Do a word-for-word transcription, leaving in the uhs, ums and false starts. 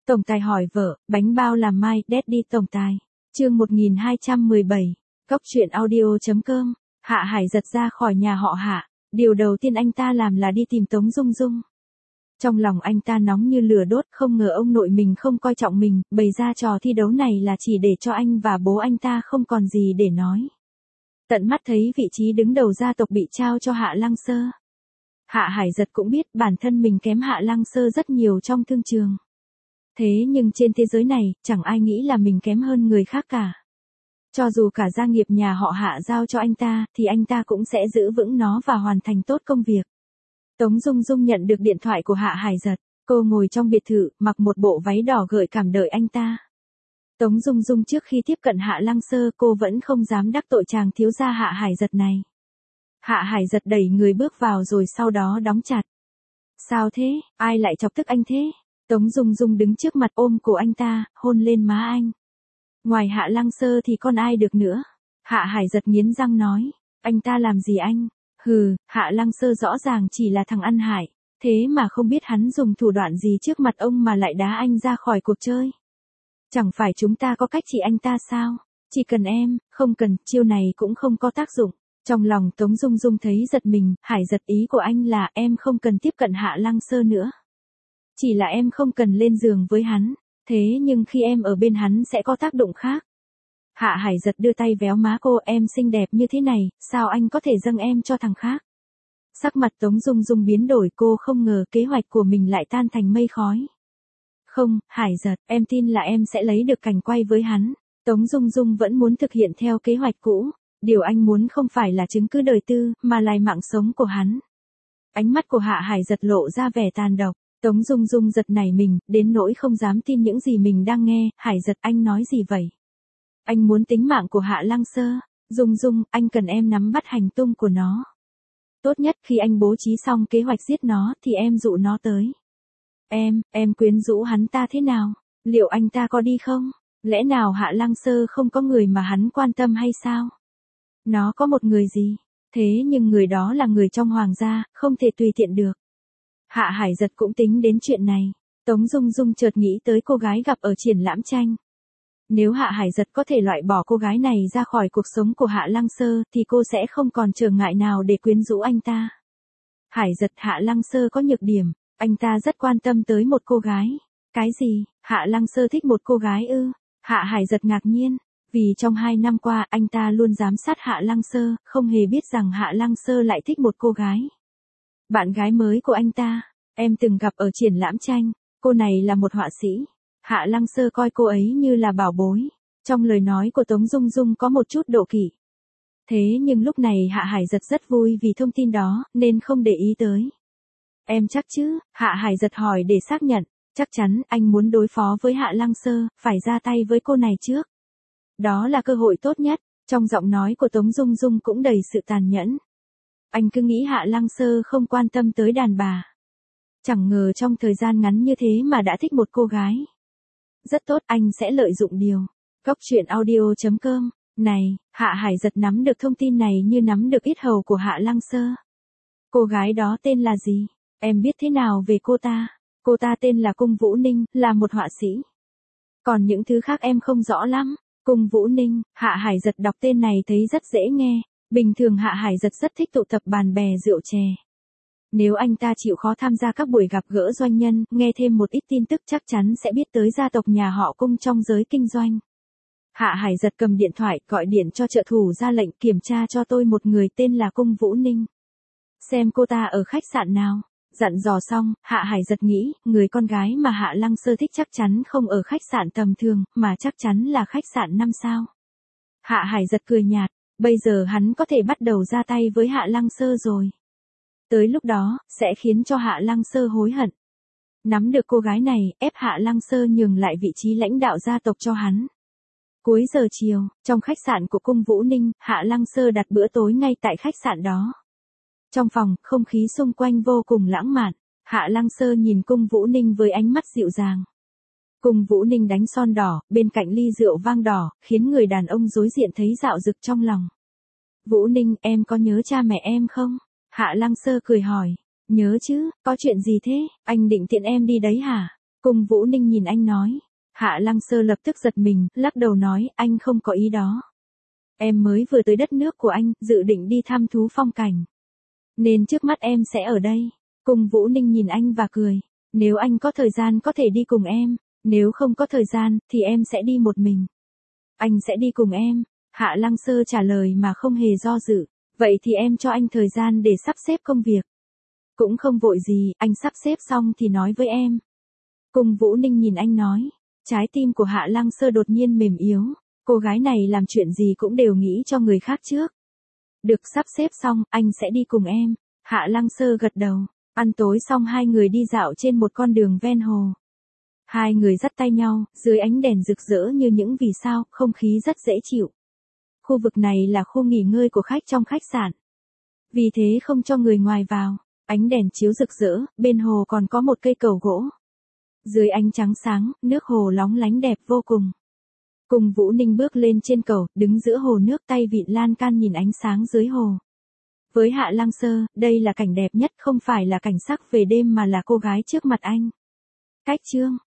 Tổng tài hỏi vợ, bánh bao làm mai, Daddy tổng tài. Chương một nghìn hai trăm mười bảy. Cốc truyện audio chấm com. Hạ Hải giật ra khỏi nhà họ Hạ. Điều đầu tiên anh ta làm là đi tìm Tống Dung Dung. Trong lòng anh ta nóng như lửa đốt, không ngờ ông nội mình không coi trọng mình, bày ra trò thi đấu này là chỉ để cho anh và bố anh ta không còn gì để nói. Tận mắt thấy vị trí đứng đầu gia tộc bị trao cho Hạ Lăng Sơ. Hạ Hải giật cũng biết bản thân mình kém Hạ Lăng Sơ rất nhiều trong thương trường. Thế nhưng trên thế giới này, chẳng ai nghĩ là mình kém hơn người khác cả. Cho dù cả gia nghiệp nhà họ Hạ giao cho anh ta, thì anh ta cũng sẽ giữ vững nó và hoàn thành tốt công việc. Tống Dung Dung nhận được điện thoại của Hạ Hải giật. Cô ngồi trong biệt thự, mặc một bộ váy đỏ gợi cảm đợi anh ta. Tống Dung Dung trước khi tiếp cận Hạ Lăng Sơ, cô vẫn không dám đắc tội chàng thiếu gia Hạ Hải giật này. Hạ Hải giật đẩy người bước vào rồi sau đó đóng chặt. Sao thế, ai lại chọc tức anh thế? Tống Dung Dung đứng trước mặt ôm cổ anh ta, hôn lên má anh. Ngoài Hạ Lăng Sơ thì còn ai được nữa? Hạ Hải giật nghiến răng nói. Anh ta làm gì anh? Hừ, Hạ Lăng Sơ rõ ràng chỉ là thằng ăn hại. Thế mà không biết hắn dùng thủ đoạn gì trước mặt ông mà lại đá anh ra khỏi cuộc chơi. Chẳng phải chúng ta có cách trị anh ta sao? Chỉ cần em, không cần, chiêu này cũng không có tác dụng. Trong lòng Tống Dung Dung thấy giật mình, Hải giật ý của anh là em không cần tiếp cận Hạ Lăng Sơ nữa. Chỉ là em không cần lên giường với hắn, thế nhưng khi em ở bên hắn sẽ có tác động khác. Hạ Hải giật đưa tay véo má cô, em xinh đẹp như thế này, sao anh có thể dâng em cho thằng khác? Sắc mặt Tống Dung Dung biến đổi, cô không ngờ kế hoạch của mình lại tan thành mây khói. Không, Hải giật, em tin là em sẽ lấy được cảnh quay với hắn. Tống Dung Dung vẫn muốn thực hiện theo kế hoạch cũ. Điều anh muốn không phải là chứng cứ đời tư, mà là mạng sống của hắn. Ánh mắt của Hạ Hải giật lộ ra vẻ tàn độc. Tống Dung Dung giật nảy mình, đến nỗi không dám tin những gì mình đang nghe. Hải giật, anh nói gì vậy? Anh muốn tính mạng của Hạ Lăng Sơ. Dung Dung, anh cần em nắm bắt hành tung của nó. Tốt nhất khi anh bố trí xong kế hoạch giết nó, thì em dụ nó tới. Em, em quyến rũ hắn ta thế nào? Liệu anh ta có đi không? Lẽ nào Hạ Lăng Sơ không có người mà hắn quan tâm hay sao? Nó có một người gì? Thế nhưng người đó là người trong hoàng gia, không thể tùy tiện được. Hạ Hải giật cũng tính đến chuyện này. Tống Dung Dung chợt nghĩ tới cô gái gặp ở triển lãm tranh. Nếu Hạ Hải giật có thể loại bỏ cô gái này ra khỏi cuộc sống của Hạ Lăng Sơ, thì cô sẽ không còn trở ngại nào để quyến rũ anh ta. Hải giật, Hạ Lăng Sơ có nhược điểm, anh ta rất quan tâm tới một cô gái. Cái gì? Hạ Lăng Sơ thích một cô gái ư? Hạ Hải giật ngạc nhiên. Vì trong hai năm qua anh ta luôn giám sát Hạ Lăng Sơ, không hề biết rằng Hạ Lăng Sơ lại thích một cô gái. Bạn gái mới của anh ta, em từng gặp ở triển lãm tranh, cô này là một họa sĩ. Hạ Lăng Sơ coi cô ấy như là bảo bối. Trong lời nói của Tống Dung Dung có một chút độ kỵ. Thế nhưng lúc này Hạ Hải giật rất vui vì thông tin đó, nên không để ý tới. Em chắc chứ? Hạ Hải giật hỏi để xác nhận. Chắc chắn, anh muốn đối phó với Hạ Lăng Sơ, phải ra tay với cô này trước. Đó là cơ hội tốt nhất. Trong giọng nói của Tống Dung Dung cũng đầy sự tàn nhẫn. Anh cứ nghĩ Hạ Lăng Sơ không quan tâm tới đàn bà. Chẳng ngờ trong thời gian ngắn như thế mà đã thích một cô gái. Rất tốt, anh sẽ lợi dụng điều. Cốc truyện audio chấm com. Này, Hạ Hải giật nắm được thông tin này như nắm được yết hầu của Hạ Lăng Sơ. Cô gái đó tên là gì? Em biết thế nào về cô ta? Cô ta tên là Cung Vũ Ninh, là một họa sĩ. Còn những thứ khác em không rõ lắm. Cung Vũ Ninh, Hạ Hải giật đọc tên này thấy rất dễ nghe. Bình thường Hạ Hải giật rất thích tụ tập bàn bè rượu chè. Nếu anh ta chịu khó tham gia các buổi gặp gỡ doanh nhân, nghe thêm một ít tin tức chắc chắn sẽ biết tới gia tộc nhà họ Cung trong giới kinh doanh. Hạ Hải giật cầm điện thoại, gọi điện cho trợ thủ ra lệnh kiểm tra cho tôi một người tên là Cung Vũ Ninh. Xem cô ta ở khách sạn nào. Dặn dò xong, Hạ Hải giật nghĩ, người con gái mà Hạ Lăng Sơ thích chắc chắn không ở khách sạn tầm thường, mà chắc chắn là khách sạn năm sao. Hạ Hải giật cười nhạt, bây giờ hắn có thể bắt đầu ra tay với Hạ Lăng Sơ rồi. Tới lúc đó, sẽ khiến cho Hạ Lăng Sơ hối hận. Nắm được cô gái này, ép Hạ Lăng Sơ nhường lại vị trí lãnh đạo gia tộc cho hắn. Cuối giờ chiều, trong khách sạn của Cung Vũ Ninh, Hạ Lăng Sơ đặt bữa tối ngay tại khách sạn đó. Trong phòng, không khí xung quanh vô cùng lãng mạn. Hạ Lăng Sơ nhìn Cung Vũ Ninh với ánh mắt dịu dàng. Cung Vũ Ninh đánh son đỏ, bên cạnh ly rượu vang đỏ, khiến người đàn ông đối diện thấy dạo dực trong lòng. Vũ Ninh, em có nhớ cha mẹ em không? Hạ Lăng Sơ cười hỏi. Nhớ chứ, có chuyện gì thế? Anh định tiện em đi đấy hả? Cung Vũ Ninh nhìn anh nói. Hạ Lăng Sơ lập tức giật mình, lắc đầu nói, anh không có ý đó. Em mới vừa tới đất nước của anh, dự định đi thăm thú phong cảnh. Nên trước mắt em sẽ ở đây. Cung Vũ Ninh nhìn anh và cười. Nếu anh có thời gian có thể đi cùng em, nếu không có thời gian, thì em sẽ đi một mình. Anh sẽ đi cùng em. Hạ Lăng Sơ trả lời mà không hề do dự. Vậy thì em cho anh thời gian để sắp xếp công việc. Cũng không vội gì, anh sắp xếp xong thì nói với em. Cung Vũ Ninh nhìn anh nói. Trái tim của Hạ Lăng Sơ đột nhiên mềm yếu. Cô gái này làm chuyện gì cũng đều nghĩ cho người khác trước. Được, sắp xếp xong, anh sẽ đi cùng em. Hạ Lăng Sơ gật đầu. Ăn tối xong hai người đi dạo trên một con đường ven hồ. Hai người dắt tay nhau, dưới ánh đèn rực rỡ như những vì sao, không khí rất dễ chịu. Khu vực này là khu nghỉ ngơi của khách trong khách sạn. Vì thế không cho người ngoài vào. Ánh đèn chiếu rực rỡ, bên hồ còn có một cây cầu gỗ. Dưới ánh trắng sáng, nước hồ lóng lánh đẹp vô cùng. Cung Vũ Ninh bước lên trên cầu, đứng giữa hồ nước, tay vịn lan can nhìn ánh sáng dưới hồ. Với Hạ Lăng Sơ, đây là cảnh đẹp nhất, không phải là cảnh sắc về đêm mà là cô gái trước mặt anh. Cách chương